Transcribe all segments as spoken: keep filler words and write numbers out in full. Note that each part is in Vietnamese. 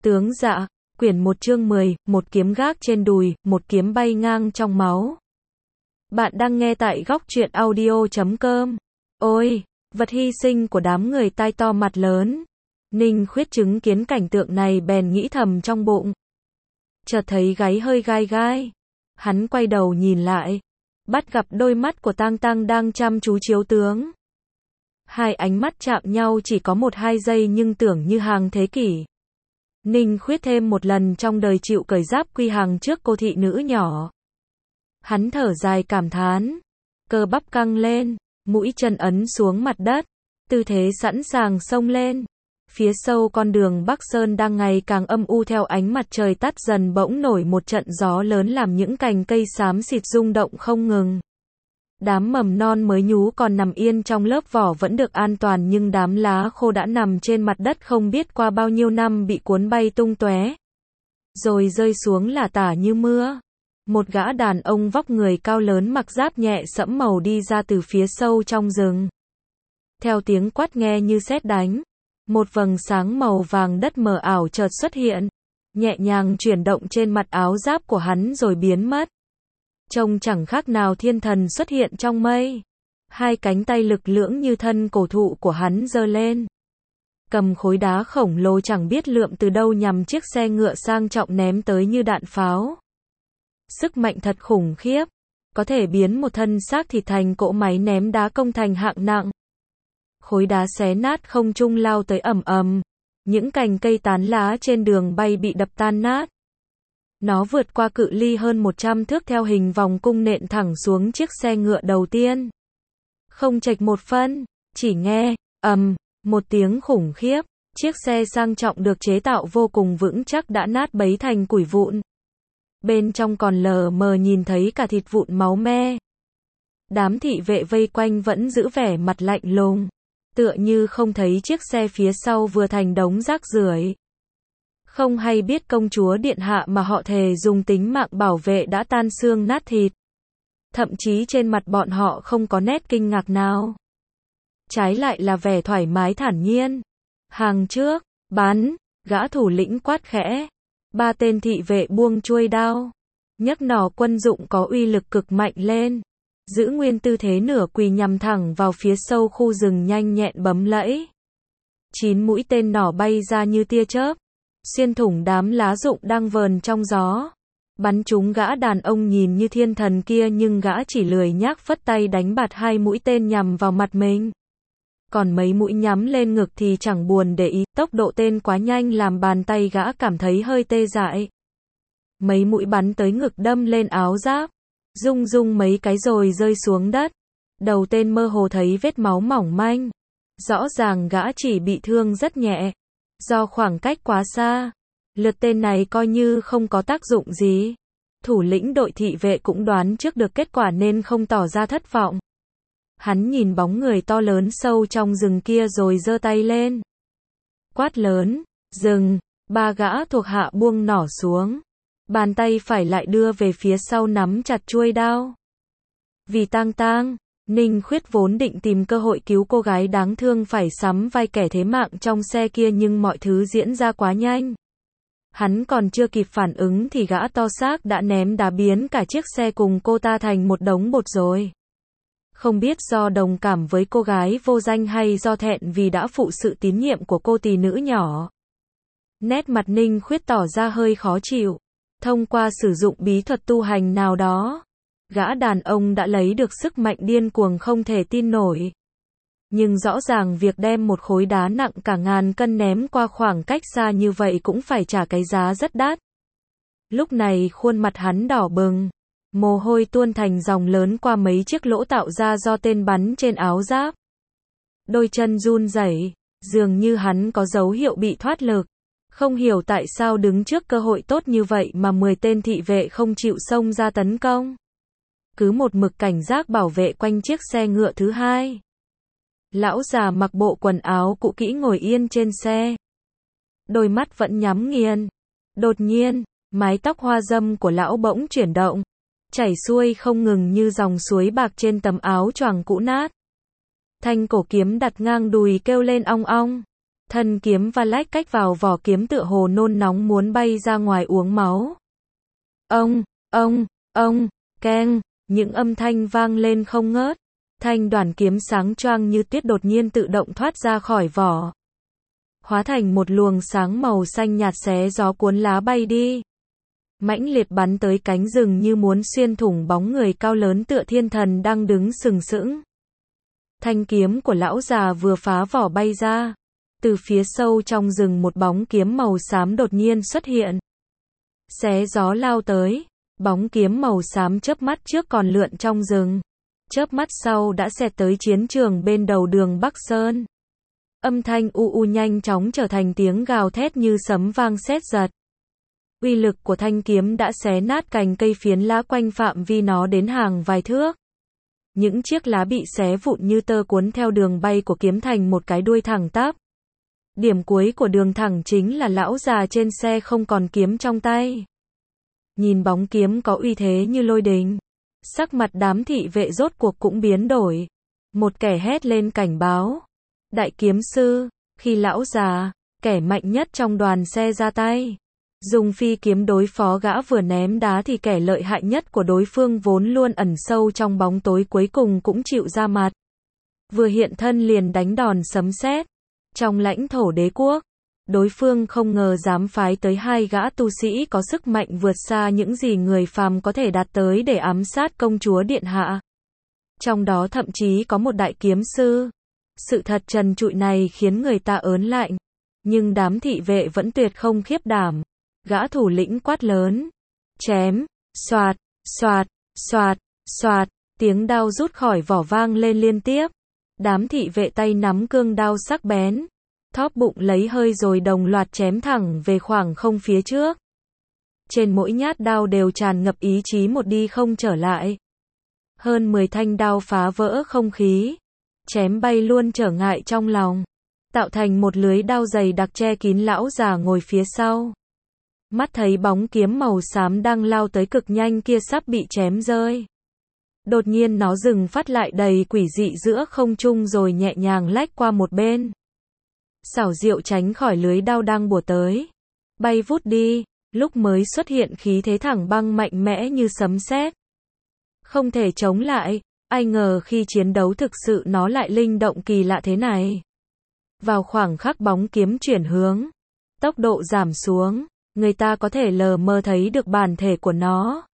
Tướng Dạ, quyển một chương mười, một kiếm gác trên đùi, một kiếm bay ngang trong máu. Bạn đang nghe tại góc truyện audio chấm com. Ôi, vật hy sinh của đám người tai to mặt lớn. Ninh Khuyết chứng kiến cảnh tượng này bèn nghĩ thầm trong bụng. Chợt thấy gáy hơi gai gai. Hắn quay đầu nhìn lại, bắt gặp đôi mắt của Tang Tăng đang chăm chú chiếu tướng. Hai ánh mắt chạm nhau chỉ có một hai giây nhưng tưởng như hàng thế kỷ. Ninh Khuyết thêm một lần trong đời chịu cởi giáp quy hàng trước cô thị nữ nhỏ. Hắn thở dài cảm thán, cơ bắp căng lên, mũi chân ấn xuống mặt đất, tư thế sẵn sàng xông lên. Phía sâu con đường Bắc Sơn đang ngày càng âm u theo ánh mặt trời tắt dần bỗng nổi một trận gió lớn làm những cành cây xám xịt rung động không ngừng. Đám mầm non mới nhú còn nằm yên trong lớp vỏ vẫn được an toàn nhưng đám lá khô đã nằm trên mặt đất không biết qua bao nhiêu năm bị cuốn bay tung tóe, rồi rơi xuống lả tả như mưa. Một gã đàn ông vóc người cao lớn mặc giáp nhẹ sẫm màu đi ra từ phía sâu trong rừng. Theo tiếng quát nghe như sét đánh, một vầng sáng màu vàng đất mờ ảo chợt xuất hiện, nhẹ nhàng chuyển động trên mặt áo giáp của hắn rồi biến mất. Trông chẳng khác nào thiên thần xuất hiện trong mây. Hai cánh tay lực lưỡng như thân cổ thụ của hắn giơ lên, cầm khối đá khổng lồ chẳng biết lượm từ đâu nhằm chiếc xe ngựa sang trọng ném tới như đạn pháo. Sức mạnh thật khủng khiếp, có thể biến một thân xác thịt thành cỗ máy ném đá công thành hạng nặng. Khối đá xé nát không trung lao tới ầm ầm, những cành cây tán lá trên đường bay bị đập tan nát. Nó vượt qua cự ly hơn một trăm thước theo hình vòng cung nện thẳng xuống chiếc xe ngựa đầu tiên. Không chệch một phân, chỉ nghe, ầm, một tiếng khủng khiếp, chiếc xe sang trọng được chế tạo vô cùng vững chắc đã nát bấy thành củi vụn. Bên trong còn lờ mờ nhìn thấy cả thịt vụn máu me. Đám thị vệ vây quanh vẫn giữ vẻ mặt lạnh lùng, tựa như không thấy chiếc xe phía sau vừa thành đống rác rưởi. Không hay biết công chúa điện hạ mà họ thề dùng tính mạng bảo vệ đã tan xương nát thịt. Thậm chí trên mặt bọn họ không có nét kinh ngạc nào. Trái lại là vẻ thoải mái thản nhiên. Hàng trước, bắn, gã thủ lĩnh quát khẽ. Ba tên thị vệ buông chuôi đao, nhấc nỏ quân dụng có uy lực cực mạnh lên, giữ nguyên tư thế nửa quỳ nhằm thẳng vào phía sâu khu rừng nhanh nhẹn bấm lẫy. Chín mũi tên nỏ bay ra như tia chớp, xuyên thủng đám lá rụng đang vờn trong gió, bắn trúng gã đàn ông nhìn như thiên thần kia nhưng gã chỉ lười nhác phất tay đánh bạt hai mũi tên nhằm vào mặt mình. Còn mấy mũi nhắm lên ngực thì chẳng buồn để ý, tốc độ tên quá nhanh làm bàn tay gã cảm thấy hơi tê dại. Mấy mũi bắn tới ngực đâm lên áo giáp, rung rung mấy cái rồi rơi xuống đất. Đầu tên mơ hồ thấy vết máu mỏng manh. Rõ ràng gã chỉ bị thương rất nhẹ. Do khoảng cách quá xa, lượt tên này coi như không có tác dụng gì. Thủ lĩnh đội thị vệ cũng đoán trước được kết quả nên không tỏ ra thất vọng. Hắn nhìn bóng người to lớn sâu trong rừng kia rồi giơ tay lên. Quát lớn, dừng, ba gã thuộc hạ buông nỏ xuống. Bàn tay phải lại đưa về phía sau nắm chặt chuôi đao. Vì Tang Tăng, Ninh Khuyết vốn định tìm cơ hội cứu cô gái đáng thương phải sắm vai kẻ thế mạng trong xe kia nhưng mọi thứ diễn ra quá nhanh. Hắn còn chưa kịp phản ứng thì gã to xác đã ném đá biến cả chiếc xe cùng cô ta thành một đống bột rồi. Không biết do đồng cảm với cô gái vô danh hay do thẹn vì đã phụ sự tín nhiệm của cô tỳ nữ nhỏ. Nét mặt Ninh Khuyết tỏ ra hơi khó chịu. Thông qua sử dụng bí thuật tu hành nào đó, gã đàn ông đã lấy được sức mạnh điên cuồng không thể tin nổi. Nhưng rõ ràng việc đem một khối đá nặng cả ngàn cân ném qua khoảng cách xa như vậy cũng phải trả cái giá rất đắt. Lúc này khuôn mặt hắn đỏ bừng, mồ hôi tuôn thành dòng lớn qua mấy chiếc lỗ tạo ra do tên bắn trên áo giáp. Đôi chân run rẩy, dường như hắn có dấu hiệu bị thoát lực. Không hiểu tại sao đứng trước cơ hội tốt như vậy mà mười tên thị vệ không chịu xông ra tấn công. Cứ một mực cảnh giác bảo vệ quanh chiếc xe ngựa thứ hai. Lão già mặc bộ quần áo cũ kỹ ngồi yên trên xe. Đôi mắt vẫn nhắm nghiền. Đột nhiên, mái tóc hoa râm của lão bỗng chuyển động, chảy xuôi không ngừng như dòng suối bạc trên tấm áo choàng cũ nát. Thanh cổ kiếm đặt ngang đùi kêu lên ong ong. Thân kiếm va lách cách vào vỏ kiếm tựa hồ nôn nóng muốn bay ra ngoài uống máu. Ông, ông, ông, keng, những âm thanh vang lên không ngớt. Thanh đoàn kiếm sáng choang như tuyết đột nhiên tự động thoát ra khỏi vỏ, hóa thành một luồng sáng màu xanh nhạt xé gió cuốn lá bay đi. Mãnh liệt bắn tới cánh rừng như muốn xuyên thủng bóng người cao lớn tựa thiên thần đang đứng sừng sững. Thanh kiếm của lão già vừa phá vỏ bay ra. Từ phía sâu trong rừng một bóng kiếm màu xám đột nhiên xuất hiện. Xé gió lao tới, bóng kiếm màu xám chớp mắt trước còn lượn trong rừng. Chớp mắt sau đã xẹt tới chiến trường bên đầu đường Bắc Sơn. Âm thanh u u nhanh chóng trở thành tiếng gào thét như sấm vang sét giật. Uy lực của thanh kiếm đã xé nát cành cây phiến lá quanh phạm vi nó đến hàng vài thước. Những chiếc lá bị xé vụn như tơ cuốn theo đường bay của kiếm thành một cái đuôi thẳng tắp. Điểm cuối của đường thẳng chính là lão già trên xe không còn kiếm trong tay. Nhìn bóng kiếm có uy thế như lôi đình, sắc mặt đám thị vệ rốt cuộc cũng biến đổi. Một kẻ hét lên cảnh báo. Đại kiếm sư, khi lão già, kẻ mạnh nhất trong đoàn xe ra tay, dùng phi kiếm đối phó gã vừa ném đá thì kẻ lợi hại nhất của đối phương vốn luôn ẩn sâu trong bóng tối cuối cùng cũng chịu ra mặt. Vừa hiện thân liền đánh đòn sấm sét. Trong lãnh thổ đế quốc, đối phương không ngờ dám phái tới hai gã tu sĩ có sức mạnh vượt xa những gì người phàm có thể đạt tới để ám sát công chúa điện hạ. Trong đó thậm chí có một đại kiếm sư. Sự thật trần trụi này khiến người ta ớn lạnh, nhưng đám thị vệ vẫn tuyệt không khiếp đảm. Gã thủ lĩnh quát lớn, chém, xoạt, xoạt, xoạt, xoạt, tiếng đao rút khỏi vỏ vang lên liên tiếp. Đám thị vệ tay nắm cương đao sắc bén, thóp bụng lấy hơi rồi đồng loạt chém thẳng về khoảng không phía trước. Trên mỗi nhát đao đều tràn ngập ý chí một đi không trở lại. Hơn mười thanh đao phá vỡ không khí, chém bay luôn trở ngại trong lòng, tạo thành một lưới đao dày đặc che kín lão già ngồi phía sau. Mắt thấy bóng kiếm màu xám đang lao tới cực nhanh kia sắp bị chém rơi. Đột nhiên nó dừng phát lại đầy quỷ dị giữa không trung rồi nhẹ nhàng lách qua một bên. Xảo diệu tránh khỏi lưới đao đang bủa tới. Bay vút đi, lúc mới xuất hiện khí thế thẳng băng mạnh mẽ như sấm sét. Không thể chống lại, ai ngờ khi chiến đấu thực sự nó lại linh động kỳ lạ thế này. Vào khoảng khắc bóng kiếm chuyển hướng, tốc độ giảm xuống, người ta có thể lờ mơ thấy được bản thể của nó.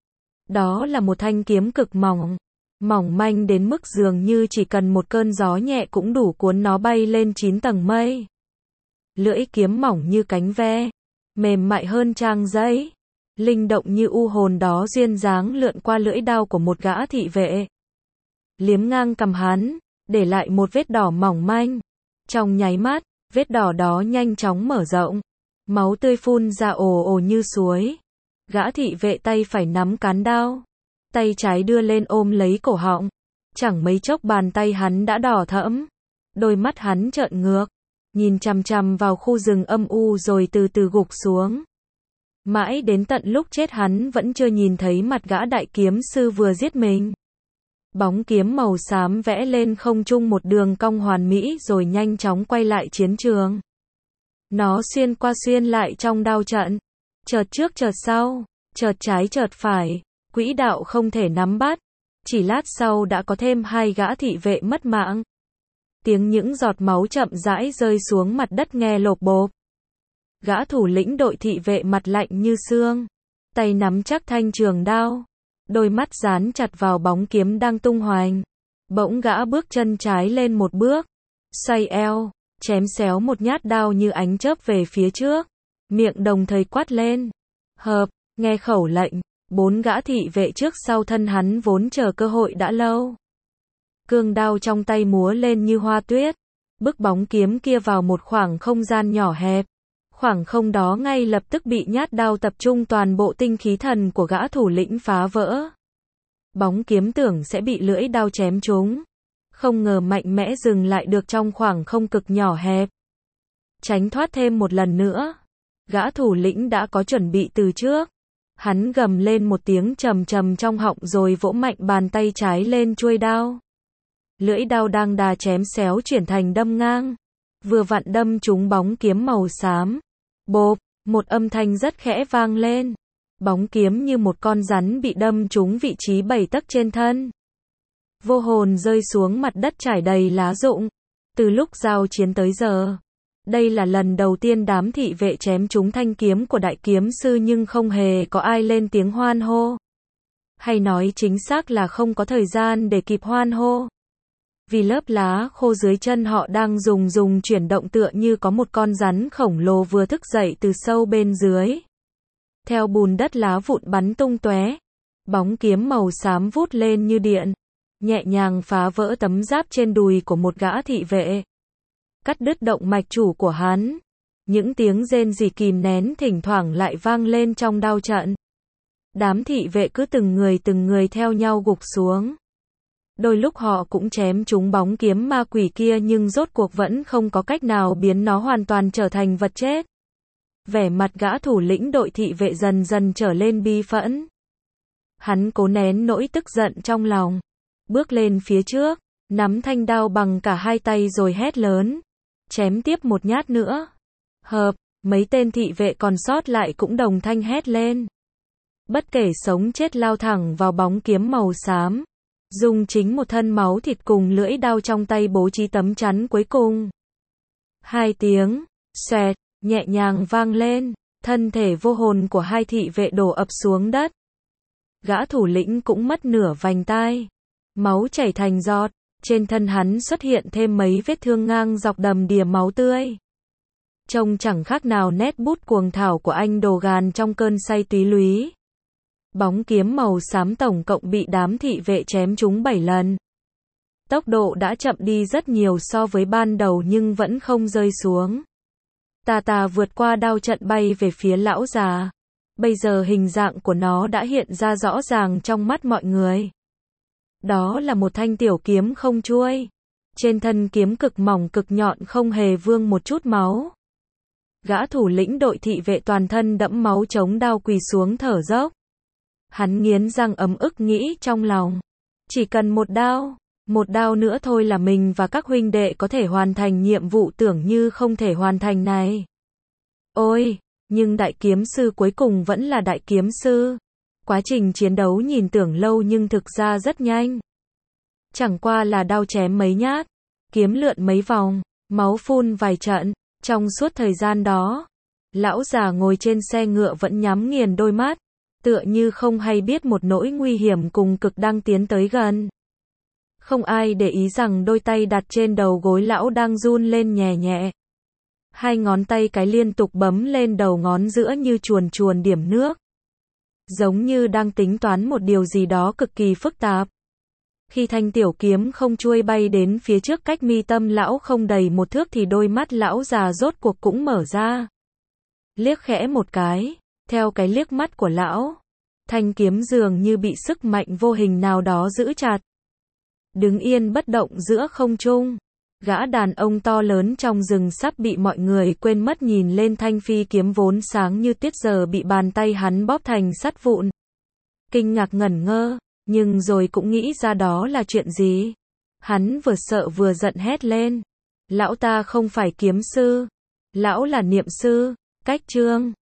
Đó là một thanh kiếm cực mỏng, mỏng manh đến mức dường như chỉ cần một cơn gió nhẹ cũng đủ cuốn nó bay lên chín tầng mây. Lưỡi kiếm mỏng như cánh ve, mềm mại hơn trang giấy, linh động như u hồn đó duyên dáng lượn qua lưỡi đao của một gã thị vệ. Liếm ngang cằm hắn, để lại một vết đỏ mỏng manh. Trong nháy mắt, vết đỏ đó nhanh chóng mở rộng, máu tươi phun ra ồ ồ như suối. Gã thị vệ tay phải nắm cán đao, tay trái đưa lên ôm lấy cổ họng. Chẳng mấy chốc bàn tay hắn đã đỏ thẫm, đôi mắt hắn trợn ngược, nhìn chằm chằm vào khu rừng âm u rồi từ từ gục xuống. Mãi đến tận lúc chết hắn vẫn chưa nhìn thấy mặt gã đại kiếm sư vừa giết mình. Bóng kiếm màu xám vẽ lên không trung một đường cong hoàn mỹ rồi nhanh chóng quay lại chiến trường. Nó xuyên qua xuyên lại trong đao trận, chợt trước chợt sau, chợt trái chợt phải, quỹ đạo không thể nắm bắt. Chỉ lát sau đã có thêm hai gã thị vệ mất mạng. Tiếng những giọt máu chậm rãi rơi xuống mặt đất nghe lộp bộp. Gã thủ lĩnh đội thị vệ mặt lạnh như xương, tay nắm chắc thanh trường đao, đôi mắt dán chặt vào bóng kiếm đang tung hoành. Bỗng gã bước chân trái lên một bước, xoay eo, chém xéo một nhát đao như ánh chớp về phía trước, miệng đồng thời quát lên, hợp, nghe khẩu lệnh. Bốn gã thị vệ trước sau thân hắn vốn chờ cơ hội đã lâu. Cương đao trong tay múa lên như hoa tuyết, bức bóng kiếm kia vào một khoảng không gian nhỏ hẹp. Khoảng không đó ngay lập tức bị nhát đao tập trung toàn bộ tinh khí thần của gã thủ lĩnh phá vỡ. Bóng kiếm tưởng sẽ bị lưỡi đao chém trúng, không ngờ mạnh mẽ dừng lại được trong khoảng không cực nhỏ hẹp. Tránh thoát thêm một lần nữa, gã thủ lĩnh đã có chuẩn bị từ trước. Hắn gầm lên một tiếng trầm trầm trong họng rồi vỗ mạnh bàn tay trái lên chuôi đao. Lưỡi đao đang đà chém xéo chuyển thành đâm ngang. vừa vặn đâm trúng bóng kiếm màu xám. Bộp, một âm thanh rất khẽ vang lên. Bóng kiếm như một con rắn bị đâm trúng vị trí bảy tấc trên thân. Vô hồn rơi xuống mặt đất trải đầy lá rụng. Từ lúc giao chiến tới giờ, đây là lần đầu tiên đám thị vệ chém trúng thanh kiếm của đại kiếm sư nhưng không hề có ai lên tiếng hoan hô. Hay nói chính xác là không có thời gian để kịp hoan hô. Vì lớp lá khô dưới chân họ đang rùng rùng chuyển động tựa như có một con rắn khổng lồ vừa thức dậy từ sâu bên dưới. Theo bùn đất lá vụn bắn tung tóe, bóng kiếm màu xám vút lên như điện, nhẹ nhàng phá vỡ tấm giáp trên đùi của một gã thị vệ, cắt đứt động mạch chủ của hắn. Những tiếng rên rỉ kìm nén thỉnh thoảng lại vang lên trong đao trận. Đám thị vệ cứ từng người từng người theo nhau gục xuống. Đôi lúc họ cũng chém trúng bóng kiếm ma quỷ kia nhưng rốt cuộc vẫn không có cách nào biến nó hoàn toàn trở thành vật chết. Vẻ mặt gã thủ lĩnh đội thị vệ dần dần trở lên bi phẫn. Hắn cố nén nỗi tức giận trong lòng, bước lên phía trước, nắm thanh đao bằng cả hai tay rồi hét lớn, chém tiếp một nhát nữa. Hợp, mấy tên thị vệ còn sót lại cũng đồng thanh hét lên. Bất kể sống chết lao thẳng vào bóng kiếm màu xám, dùng chính một thân máu thịt cùng lưỡi đao trong tay bố trí tấm chắn cuối cùng. Hai tiếng, xoẹt, nhẹ nhàng vang lên, thân thể vô hồn của hai thị vệ đổ ập xuống đất. Gã thủ lĩnh cũng mất nửa vành tai, máu chảy thành giọt, trên thân hắn xuất hiện thêm mấy vết thương ngang dọc đầm đìa máu tươi. Trông chẳng khác nào nét bút cuồng thảo của anh đồ gàn trong cơn say túy lúy. Bóng kiếm màu xám tổng cộng bị đám thị vệ chém trúng bảy lần. Tốc độ đã chậm đi rất nhiều so với ban đầu nhưng vẫn không rơi xuống. Tà tà vượt qua đao trận bay về phía lão già. Bây giờ hình dạng của nó đã hiện ra rõ ràng trong mắt mọi người. Đó là một thanh tiểu kiếm không chuôi. Trên thân kiếm cực mỏng cực nhọn không hề vương một chút máu. Gã thủ lĩnh đội thị vệ toàn thân đẫm máu chống đao quỳ xuống thở dốc. Hắn nghiến răng ấm ức nghĩ trong lòng. Chỉ cần một đao, một đao nữa thôi là mình và các huynh đệ có thể hoàn thành nhiệm vụ tưởng như không thể hoàn thành này. Ôi, nhưng đại kiếm sư cuối cùng vẫn là đại kiếm sư. Quá trình chiến đấu nhìn tưởng lâu nhưng thực ra rất nhanh. Chẳng qua là đao chém mấy nhát, kiếm lượn mấy vòng, máu phun vài trận. Trong suốt thời gian đó, lão già ngồi trên xe ngựa vẫn nhắm nghiền đôi mắt, tựa như không hay biết một nỗi nguy hiểm cùng cực đang tiến tới gần. Không ai để ý rằng đôi tay đặt trên đầu gối lão đang run lên nhẹ nhẹ. Hai ngón tay cái liên tục bấm lên đầu ngón giữa như chuồn chuồn điểm nước. Giống như đang tính toán một điều gì đó cực kỳ phức tạp. Khi thanh tiểu kiếm không chuôi bay đến phía trước cách mi tâm lão không đầy một thước thì đôi mắt lão già rốt cuộc cũng mở ra. Liếc khẽ một cái, theo cái liếc mắt của lão, thanh kiếm dường như bị sức mạnh vô hình nào đó giữ chặt. Đứng yên bất động giữa không trung, gã đàn ông to lớn trong rừng sắp bị mọi người quên mất nhìn lên thanh phi kiếm vốn sáng như tuyết giờ bị bàn tay hắn bóp thành sắt vụn. Kinh ngạc ngẩn ngơ, nhưng rồi cũng nghĩ ra đó là chuyện gì. Hắn vừa sợ vừa giận hét lên. Lão ta không phải kiếm sư, lão là niệm sư, cách chương.